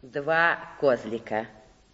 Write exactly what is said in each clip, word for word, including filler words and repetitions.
Два козлика.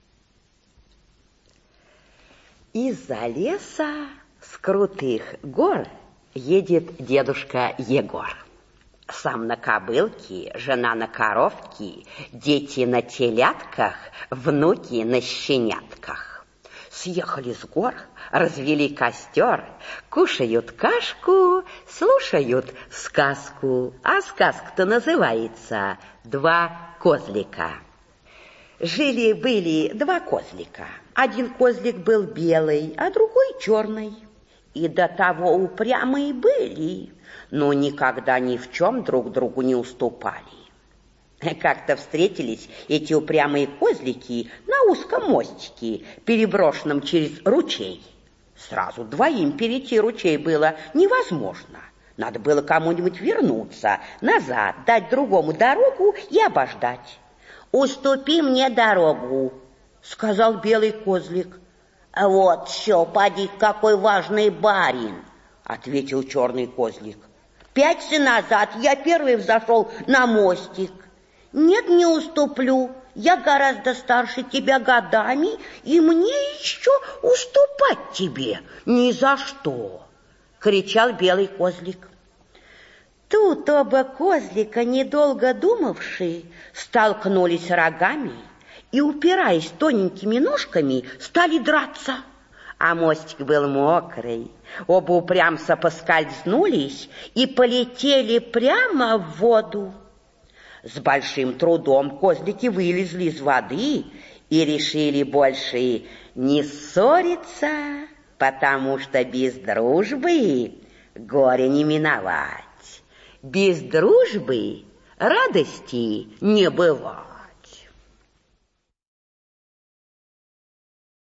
Из-за леса с крутых гор едет дедушка Егор. Сам на кобылке, жена на коровке, дети на телятках, внуки на щенятках. Съехали с гор, развели костер, кушают кашку, слушают сказку. А сказка-то называется «Два козлика». Жили-были два козлика. Один козлик был белый, а другой черный. И до того упрямые были, но никогда ни в чем друг другу не уступали. Как-то встретились эти упрямые козлики на узком мостике, переброшенном через ручей. Сразу двоим перейти ручей было невозможно. Надо было кому-нибудь вернуться назад, дать другому дорогу и обождать. «Уступи мне дорогу», — сказал белый козлик. «Вот что, поди, какой важный барин», — ответил черный козлик. «Пять лет назад я первый взошел на мостик». «Нет, не уступлю, я гораздо старше тебя годами, и мне еще уступать тебе ни за что», — кричал белый козлик. Тут оба козлика, недолго думавшие, столкнулись рогами и, упираясь тоненькими ножками, стали драться. А мостик был мокрый, оба упрямца поскользнулись и полетели прямо в воду. С большим трудом козлики вылезли из воды и решили больше не ссориться, потому что без дружбы горя не миновать. Без дружбы радости не бывает.